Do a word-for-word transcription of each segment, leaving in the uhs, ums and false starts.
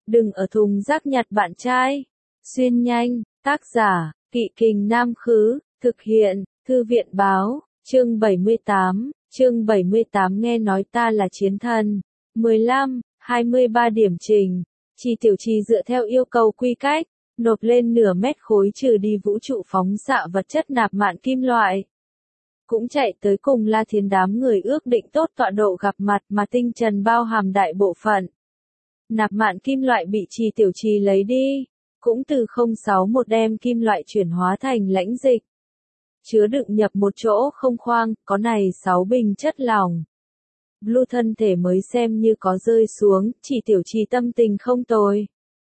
Đừng ở thùng rác nhặt bạn trai. Xuyên nhanh, tác giả, Kỵ Kình Nam Khứ, thực hiện, Thư viện Báo, chương bảy mươi tám, chương bảy mươi tám nghe nói ta là chiến thần. mười lăm, hai mươi ba điểm trình. Chi Tiểu Trì dựa theo yêu cầu quy cách, nộp lên nửa mét khối trừ đi vũ trụ phóng xạ vật chất nạp mạn kim loại. Cũng chạy tới cùng La Thiến đám người ước định tốt tọa độ gặp mặt mà tinh trần bao hàm đại bộ phận. Nạp mạn kim loại bị Chi Tiểu Trì lấy đi, cũng từ không sáu một đem kim loại chuyển hóa thành lãnh dịch. Chứa đựng nhập một chỗ không khoang, có này sáu bình chất lỏng. Blue thân thể mới xem như có rơi xuống, Chi Tiểu Trì tâm tình không tồi.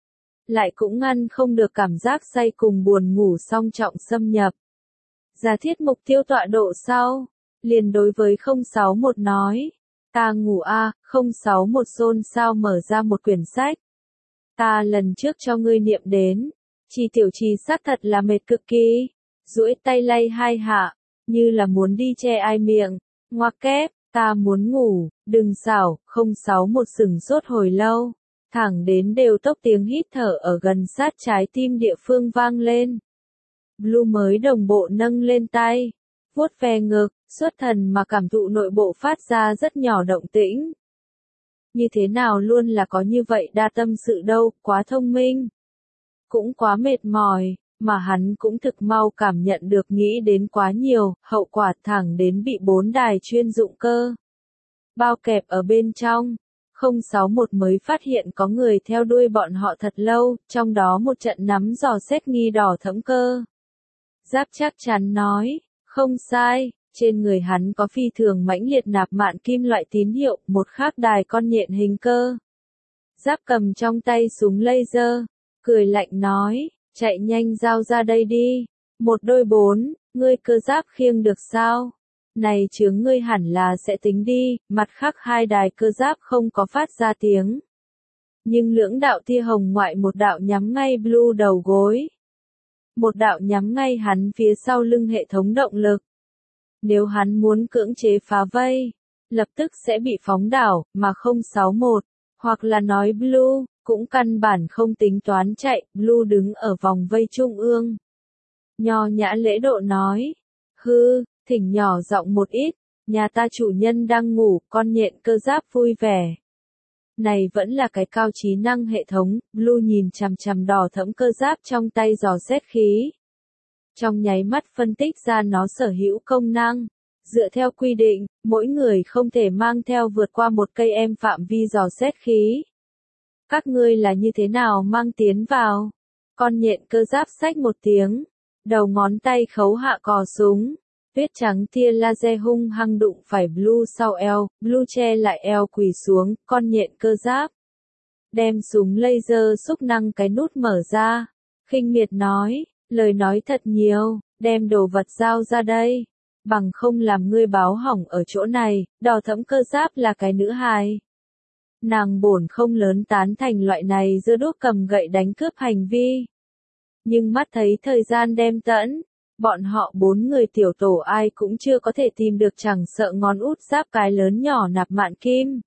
Lại cũng ngăn không được cảm giác say cùng buồn ngủ song trọng xâm nhập. Giả thiết mục tiêu tọa độ sau, liền đối với không sáu một nói. Ta ngủ a, không sáu một xôn xao mở ra một quyển sách. Ta lần trước cho ngươi niệm đến. Chi Tiểu Trì xác thật là mệt cực kỳ. Duỗi tay lay hai hạ, như là muốn đi che ai miệng. Ngoặc kép, ta muốn ngủ, đừng xảo, không sáu một sừng sốt hồi lâu. Thẳng đến đều tốc tiếng hít thở ở gần sát trái tim địa phương vang lên. Blue mới đồng bộ nâng lên tay, vuốt ve ngực, xuất thần mà cảm thụ nội bộ phát ra rất nhỏ động tĩnh. Như thế nào luôn là có như vậy đa tâm sự đâu, quá thông minh. Cũng quá mệt mỏi, mà hắn cũng thực mau cảm nhận được nghĩ đến quá nhiều, hậu quả thẳng đến bị bốn đài chuyên dụng cơ bao kẹp ở bên trong. không sáu một mới phát hiện có người theo đuôi bọn họ thật lâu, trong đó một trận nắm dò xét nghi đỏ thẫm cơ. Giáp chắc chắn nói, không sai, trên người hắn có phi thường mãnh liệt nạp mạn kim loại tín hiệu, một khác đài con nhện hình cơ. Giáp cầm trong tay súng laser, cười lạnh nói, chạy nhanh giao ra đây đi. Một đôi bốn, ngươi cơ giáp khiêng được sao? Này chướng ngươi hẳn là sẽ tính đi, mặt khác hai đài cơ giáp không có phát ra tiếng. Nhưng lưỡng đạo tia hồng ngoại một đạo nhắm ngay Blue đầu gối. Một đạo nhắm ngay hắn phía sau lưng hệ thống động lực. Nếu hắn muốn cưỡng chế phá vây, lập tức sẽ bị phóng đảo, mà không sáu một, hoặc là nói Blue, cũng căn bản không tính toán chạy, Blue đứng ở vòng vây trung ương. Nho nhã lễ độ nói, hư, thỉnh nhỏ giọng một ít, nhà ta chủ nhân đang ngủ, con nhện cơ giáp vui vẻ. Này vẫn là cái cao trí năng hệ thống, Blue nhìn chằm chằm đỏ thẫm cơ giáp trong tay dò xét khí. Trong nháy mắt phân tích ra nó sở hữu công năng. Dựa theo quy định, mỗi người không thể mang theo vượt qua một cây em phạm vi dò xét khí. Các ngươi là như thế nào mang tiến vào? Con nhện cơ giáp xách một tiếng, đầu ngón tay khấu hạ cò súng. Tuyết trắng tia laser hung hăng đụng phải Blue sau eo, Blue che lại eo quỳ xuống, con nhện cơ giáp. Đem súng laser xúc năng cái nút mở ra. Khinh miệt nói, lời nói thật nhiều, đem đồ vật giao ra đây. Bằng không làm ngươi báo hỏng ở chỗ này, đỏ thẫm cơ giáp là cái nữ hài. Nàng bổn không lớn tán thành loại này giơ đuốc cầm gậy đánh cướp hành vi. Nhưng mắt thấy thời gian đem tẫn. Bọn họ bốn người tiểu tổ ai cũng chưa có thể tìm được chẳng sợ ngón út giáp cái lớn nhỏ nạp mạn kim.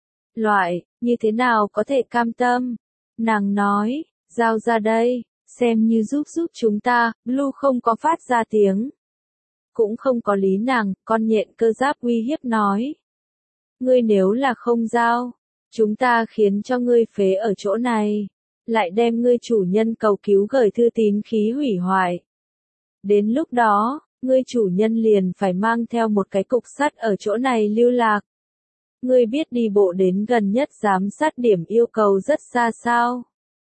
Loại, như thế nào có thể cam tâm? Nàng nói, giao ra đây, xem như giúp giúp chúng ta, Blue không có phát ra tiếng. Cũng không có lý nàng, con nhện cơ giáp uy hiếp nói. Ngươi nếu là không giao, chúng ta khiến cho ngươi phế ở chỗ này, lại đem ngươi chủ nhân cầu cứu gửi thư tín khí hủy hoại. Đến lúc đó, ngươi chủ nhân liền phải mang theo một cái cục sắt ở chỗ này lưu lạc. Ngươi biết đi bộ đến gần nhất giám sát điểm yêu cầu rất xa sao?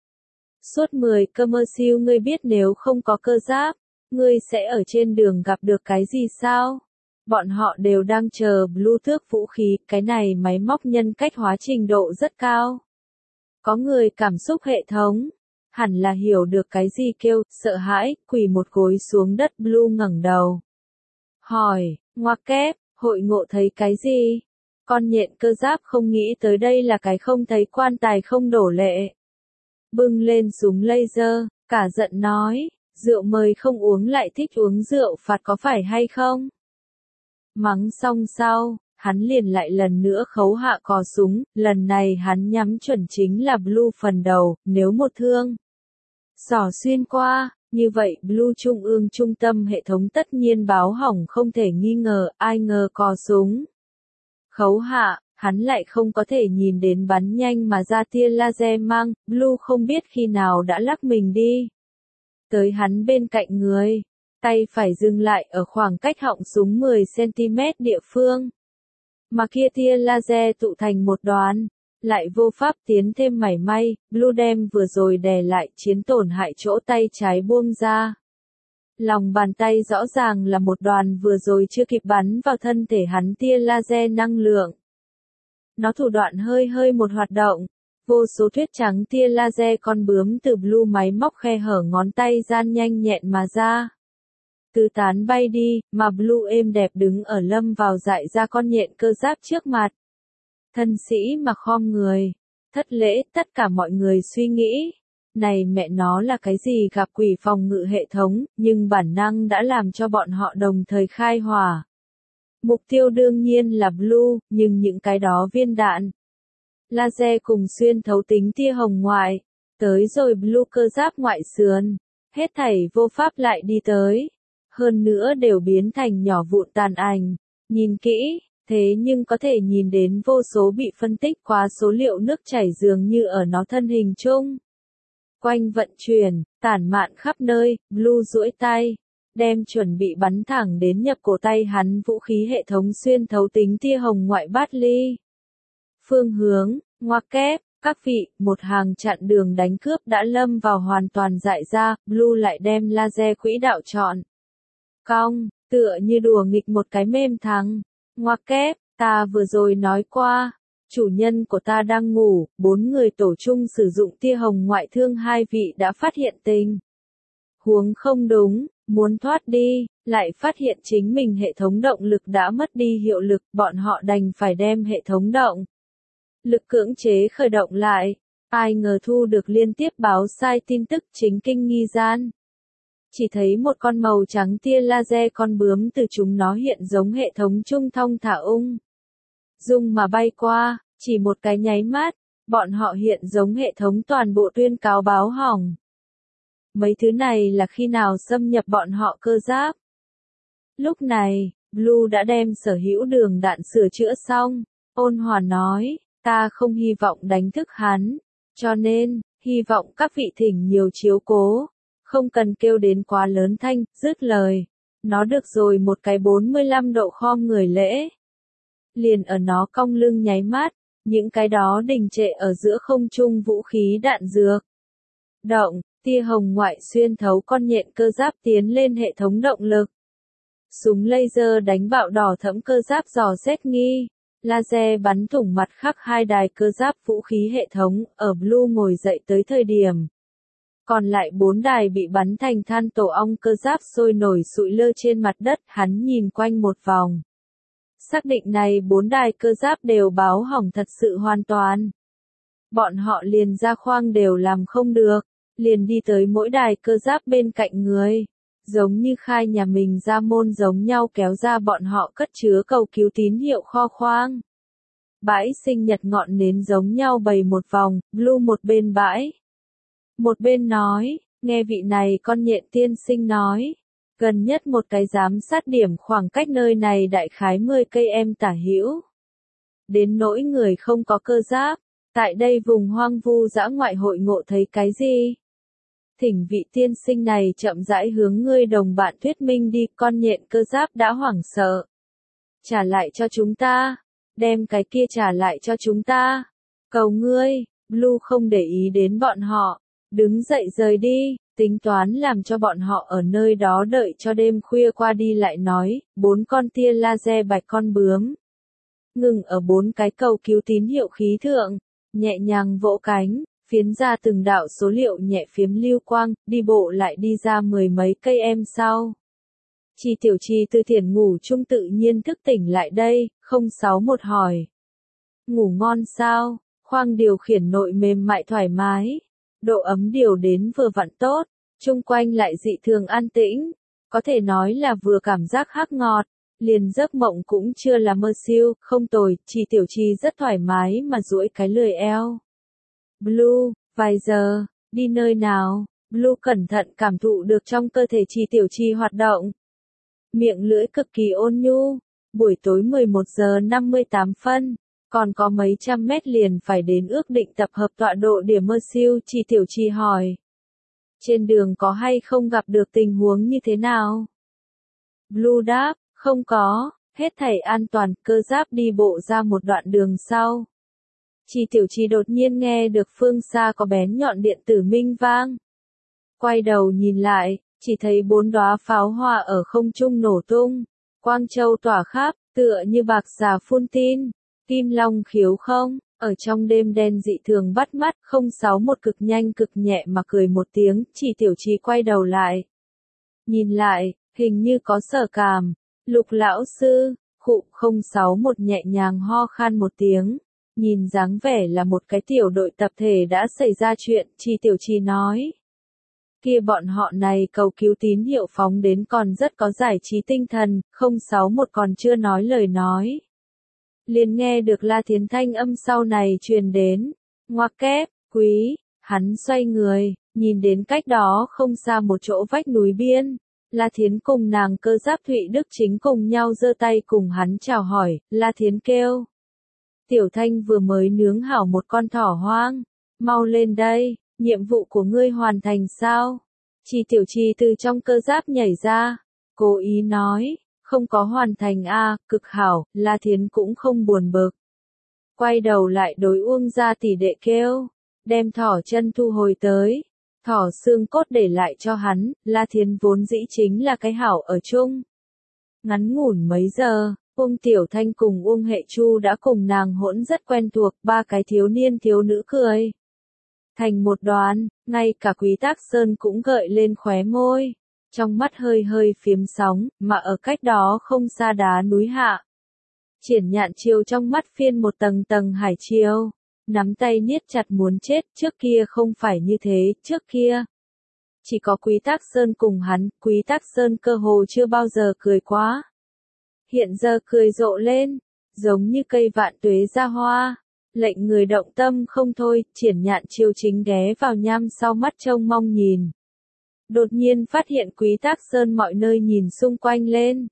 Suốt mười cơ mơ siêu ngươi biết nếu không có cơ giáp, ngươi sẽ ở trên đường gặp được cái gì sao? Bọn họ đều đang chờ Blue thước vũ khí, cái này máy móc nhân cách hóa trình độ rất cao. Có người cảm xúc hệ thống. Hẳn là hiểu được cái gì kêu, sợ hãi, quỳ một gối xuống đất. Blue ngẩng đầu. Hỏi, ngoặc kép, hội ngộ thấy cái gì? Con nhện cơ giáp không nghĩ tới đây là cái không thấy quan tài không đổ lệ. Bưng lên súng laser, cả giận nói, rượu mời không uống lại thích uống rượu phạt có phải hay không? Mắng xong sau, hắn liền lại lần nữa khấu hạ cò súng, lần này hắn nhắm chuẩn chính là Blue phần đầu, nếu một thương xỏ xuyên qua, như vậy Blue trung ương trung tâm hệ thống tất nhiên báo hỏng không thể nghi ngờ, ai ngờ cò súng khấu hạ, hắn lại không có thể nhìn đến bắn nhanh mà ra tia laser mang, Blue không biết khi nào đã lắc mình đi tới hắn bên cạnh người, tay phải dừng lại ở khoảng cách họng súng mười xăng-ti-mét địa phương. Mà kia tia laser tụ thành một đoàn, lại vô pháp tiến thêm mảy may, Blue đem vừa rồi đè lại chiến tổn hại chỗ tay trái buông ra. Lòng bàn tay rõ ràng là một đoàn vừa rồi chưa kịp bắn vào thân thể hắn tia laser năng lượng. Nó thủ đoạn hơi hơi một hoạt động, vô số tuyết trắng tia laser con bướm từ Blue máy móc khe hở ngón tay gian nhanh nhẹn mà ra. Tứ tán bay đi, mà Blue êm đẹp đứng ở lâm vào dại ra con nhện cơ giáp trước mặt. Thân sĩ mà khom người, thất lễ, tất cả mọi người suy nghĩ. Này mẹ nó là cái gì gặp quỷ phòng ngự hệ thống, nhưng bản năng đã làm cho bọn họ đồng thời khai hỏa. Mục tiêu đương nhiên là Blue, nhưng những cái đó viên đạn laser cùng xuyên thấu tính tia hồng ngoại, tới rồi Blue cơ giáp ngoại sườn, hết thảy vô pháp lại đi tới. Hơn nữa đều biến thành nhỏ vụn tàn ảnh. Nhìn kỹ, thế nhưng có thể nhìn đến vô số bị phân tích quá số liệu nước chảy dường như ở nó thân hình chung. Quanh vận chuyển, tản mạn khắp nơi, Blue duỗi tay, đem chuẩn bị bắn thẳng đến nhập cổ tay hắn vũ khí hệ thống xuyên thấu tính tia hồng ngoại bát ly. Phương hướng, ngoặc kép, các vị, một hàng chặn đường đánh cướp đã lâm vào hoàn toàn dại ra, Blue lại đem laser quỹ đạo chọn. Cong, tựa như đùa nghịch một cái mêm thắng. Ngoặc kép, ta vừa rồi nói qua, chủ nhân của ta đang ngủ, bốn người tổ chung sử dụng tia hồng ngoại thương hai vị đã phát hiện tình huống không đúng, muốn thoát đi, lại phát hiện chính mình hệ thống động lực đã mất đi hiệu lực, bọn họ đành phải đem hệ thống động lực cưỡng chế khởi động lại. Ai ngờ thu được liên tiếp báo sai tin tức chính kinh nghi gian. Chỉ thấy một con màu trắng tia laser con bướm từ chúng nó hiện giống hệ thống trung thông thả ung dung mà bay qua, chỉ một cái nháy mắt, bọn họ hiện giống hệ thống toàn bộ tuyên cáo báo hỏng. Mấy thứ này là khi nào xâm nhập bọn họ cơ giáp? Lúc này, Blue đã đem sở hữu đường đạn sửa chữa xong, ôn hòa nói, ta không hy vọng đánh thức hắn, cho nên, hy vọng các vị thỉnh nhiều chiếu cố. Không cần kêu đến quá lớn thanh, dứt lời. Nó được rồi một cái bốn mươi lăm độ khom người lễ. Liền ở nó cong lưng nháy mắt, những cái đó đình trệ ở giữa không trung vũ khí đạn dược. Động, tia hồng ngoại xuyên thấu con nhện cơ giáp tiến lên hệ thống động lực. Súng laser đánh bạo đỏ thẫm cơ giáp dò xét nghi. Laser bắn thủng mặt khắc hai đài cơ giáp vũ khí hệ thống, ở Blue ngồi dậy tới thời điểm. Còn lại bốn đài bị bắn thành than tổ ong cơ giáp sôi nổi sụi lơ trên mặt đất, hắn nhìn quanh một vòng. Xác định này bốn đài cơ giáp đều báo hỏng thật sự hoàn toàn. Bọn họ liền ra khoang đều làm không được, liền đi tới mỗi đài cơ giáp bên cạnh người. Giống như khai nhà mình ra môn giống nhau kéo ra bọn họ cất chứa cầu cứu tín hiệu kho khoang. Bãi sinh nhật ngọn nến giống nhau bày một vòng, Blue một bên bãi. Một bên nói, nghe vị này con nhện tiên sinh nói, gần nhất một cái giám sát điểm khoảng cách nơi này đại khái mười cây em tả hữu. Đến nỗi người không có cơ giáp, tại đây vùng hoang vu dã ngoại hội ngộ thấy cái gì? Thỉnh vị tiên sinh này chậm rãi hướng ngươi đồng bạn thuyết minh đi, con nhện cơ giáp đã hoảng sợ. Trả lại cho chúng ta, đem cái kia trả lại cho chúng ta. Cầu ngươi, Blue không để ý đến bọn họ. Đứng dậy rời đi, tính toán làm cho bọn họ ở nơi đó đợi cho đêm khuya qua đi lại nói, bốn con tia laser bạch con bướm. Ngừng ở bốn cái cầu cứu tín hiệu khí thượng, nhẹ nhàng vỗ cánh, phiến ra từng đạo số liệu nhẹ phiếm lưu quang, đi bộ lại đi ra mười mấy cây em sau. Chi tiểu chi từ thiền ngủ chung tự nhiên thức tỉnh lại đây, không sáu một hỏi. Ngủ ngon sao, khoang điều khiển nội mềm mại thoải mái. Độ ấm điều đến vừa vặn tốt, chung quanh lại dị thường an tĩnh, có thể nói là vừa cảm giác hắc ngọt, liền giấc mộng cũng chưa là mơ siêu, không tồi, Chi Tiểu Chi rất thoải mái mà duỗi cái lười eo. Blue, vài giờ, đi nơi nào? Blue cẩn thận cảm thụ được trong cơ thể Chi Tiểu Chi hoạt động. Miệng lưỡi cực kỳ ôn nhu. Buổi tối mười một giờ năm mươi tám phân, còn có mấy trăm mét liền phải đến ước định tập hợp tọa độ điểm mơ siêu, Chi Tiểu Chi hỏi. Trên đường có hay không gặp được tình huống như thế nào? Blue đáp, không có, hết thảy an toàn, cơ giáp đi bộ ra một đoạn đường sau. Chi Tiểu Chi đột nhiên nghe được phương xa có bén nhọn điện tử minh vang. Quay đầu nhìn lại, chỉ thấy bốn đóa pháo hoa ở không trung nổ tung, quang châu tỏa khắp, tựa như bạc xà phun tin, kim long khiếu không, ở trong đêm đen dị thường bắt mắt, không sáu một cực nhanh cực nhẹ mà cười một tiếng, Chi Tiểu Chi quay đầu lại. Nhìn lại, hình như có Sở Cảm, Lục lão sư, khụ không sáu một nhẹ nhàng ho khan một tiếng, nhìn dáng vẻ là một cái tiểu đội tập thể đã xảy ra chuyện, Chi Tiểu Chi nói. Kia bọn họ này cầu cứu tín hiệu phóng đến còn rất có giải trí tinh thần, không sáu một còn chưa nói lời nói. Liền nghe được La Thiến thanh âm sau này truyền đến, ngoặc kép, quý, hắn xoay người, nhìn đến cách đó không xa một chỗ vách núi biên. La Thiến cùng nàng cơ giáp Thụy Đức chính cùng nhau giơ tay cùng hắn chào hỏi, La Thiến kêu. Tiểu Thanh vừa mới nướng hảo một con thỏ hoang, mau lên đây, nhiệm vụ của ngươi hoàn thành sao? Chi Tiểu Chi từ trong cơ giáp nhảy ra, cố ý nói, không có hoàn thành a, cực hảo, La Thiến cũng không buồn bực. Quay đầu lại đối Uông gia tỷ đệ kêu, đem thỏ chân thu hồi tới. Thỏ xương cốt để lại cho hắn, La Thiến vốn dĩ chính là cái hảo ở chung. Ngắn ngủn mấy giờ, Uông Tiểu Thanh cùng Uông Hệ Chu đã cùng nàng hỗn rất quen thuộc, ba cái thiếu niên thiếu nữ cười. Thành một đoàn, ngay cả Quý Tác Sơn cũng gợi lên khóe môi, trong mắt hơi hơi phiếm sóng, mà ở cách đó không xa đá núi hạ. Triển Nhạn Chiêu trong mắt phiên một tầng tầng hải chiêu. Nắm tay niết chặt muốn chết, trước kia không phải như thế, trước kia. Chỉ có Quý Tác Sơn cùng hắn, Quý Tác Sơn cơ hồ chưa bao giờ cười quá. Hiện giờ cười rộ lên, giống như cây vạn tuế ra hoa, lệnh người động tâm không thôi, Triển Nhạn Chiêu chính ghé vào nham sau mắt trông mong nhìn. Đột nhiên phát hiện Quý Tác Sơn mọi nơi nhìn xung quanh lên.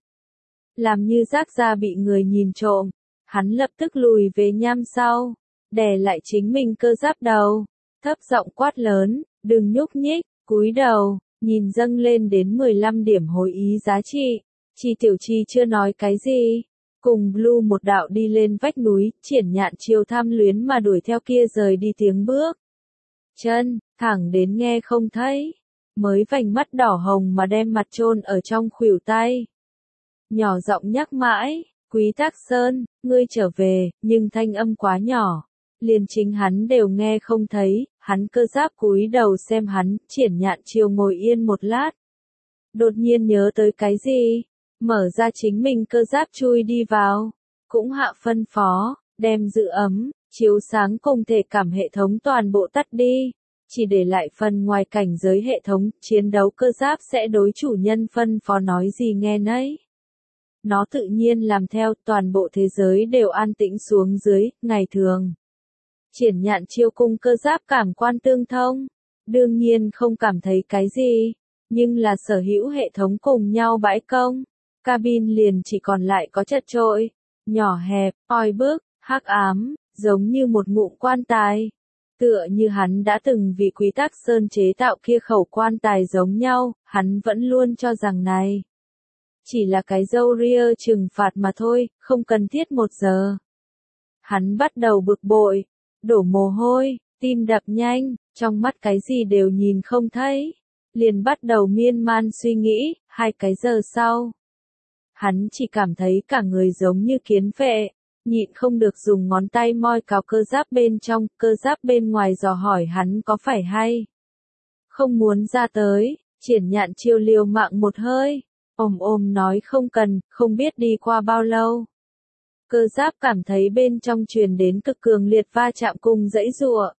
Làm như rác ra bị người nhìn trộm, hắn lập tức lùi về nham sau. Đè lại chính mình cơ giáp đầu, thấp giọng quát lớn, đừng nhúc nhích, cúi đầu, nhìn dâng lên đến mười lăm điểm hồi ý giá trị. Chi Tiểu Chi chưa nói cái gì, cùng Blue một đạo đi lên vách núi, Triển Nhạn Chiêu tham luyến mà đuổi theo kia rời đi tiếng bước. Chân, thẳng đến nghe không thấy, mới vành mắt đỏ hồng mà đem mặt chôn ở trong khuỷu tay. Nhỏ giọng nhắc mãi, Quý Tác Sơn, ngươi trở về, nhưng thanh âm quá nhỏ. Liền chính hắn đều nghe không thấy, hắn cơ giáp cúi đầu xem hắn, Triển Nhạn Chiêu ngồi yên một lát. Đột nhiên nhớ tới cái gì, mở ra chính mình cơ giáp chui đi vào, cũng hạ phân phó, đem giữ ấm, chiếu sáng cùng thể cảm hệ thống toàn bộ tắt đi, chỉ để lại phần ngoài cảnh giới hệ thống, chiến đấu cơ giáp sẽ đối chủ nhân phân phó nói gì nghe nấy. Nó tự nhiên làm theo, toàn bộ thế giới đều an tĩnh xuống dưới, ngày thường. Triển Nhạn Chiêu cung cơ giáp cảm quan tương thông, đương nhiên không cảm thấy cái gì, nhưng là sở hữu hệ thống cùng nhau bãi công, cabin liền chỉ còn lại có chật chội, nhỏ hẹp, oi bức, hắc ám, giống như một ngụm quan tài. Tựa như hắn đã từng vì Quý Tác Sơn chế tạo kia khẩu quan tài giống nhau, hắn vẫn luôn cho rằng này chỉ là cái dâu ria trừng phạt mà thôi, không cần thiết một giờ. Hắn bắt đầu bực bội, đổ mồ hôi, tim đập nhanh, trong mắt cái gì đều nhìn không thấy. Liền bắt đầu miên man suy nghĩ, hai cái giờ sau. Hắn chỉ cảm thấy cả người giống như kiến vệ, nhịn không được dùng ngón tay moi cào cơ giáp bên trong, cơ giáp bên ngoài dò hỏi hắn có phải hay không muốn ra tới. Triển Nhạn Chiêu liều mạng một hơi, ồm ồm nói không cần, không biết đi qua bao lâu. Cơ giáp cảm thấy bên trong truyền đến cực cường liệt va chạm cùng dãy giụa.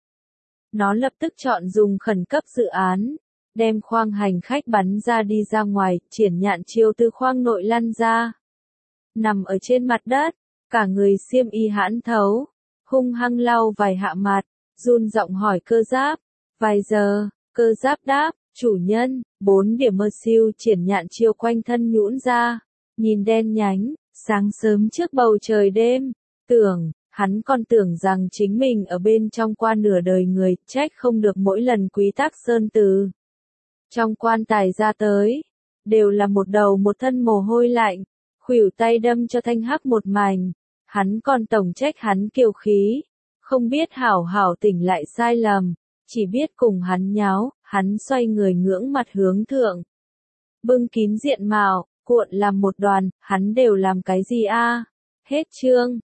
Nó lập tức chọn dùng khẩn cấp dự án, đem khoang hành khách bắn ra đi ra ngoài, Triển Nhạn Chiêu từ khoang nội lăn ra. nằm ở trên mặt đất, cả người xiêm y hãn thấu, hung hăng lau vài hạ mặt, run giọng hỏi cơ giáp, vài giờ, cơ giáp đáp, chủ nhân, bốn điểm mơ siêu triển nhạn chiêu quanh thân nhũn ra, nhìn đen nhánh, sáng sớm trước bầu trời đêm, tưởng, hắn còn tưởng rằng chính mình ở bên trong qua nửa đời người, trách không được mỗi lần Quý Tắc Sơn từ trong quan tài ra tới, đều là một đầu một thân mồ hôi lạnh, khuỷu tay đâm cho thanh hắc một mảnh, hắn còn tổng trách hắn kiêu khí, không biết hảo hảo tỉnh lại sai lầm, chỉ biết cùng hắn nháo, hắn xoay người ngưỡng mặt hướng thượng. Bưng kín diện mạo, cuộn làm một đoàn, hắn đều làm cái gì a? Hết chương.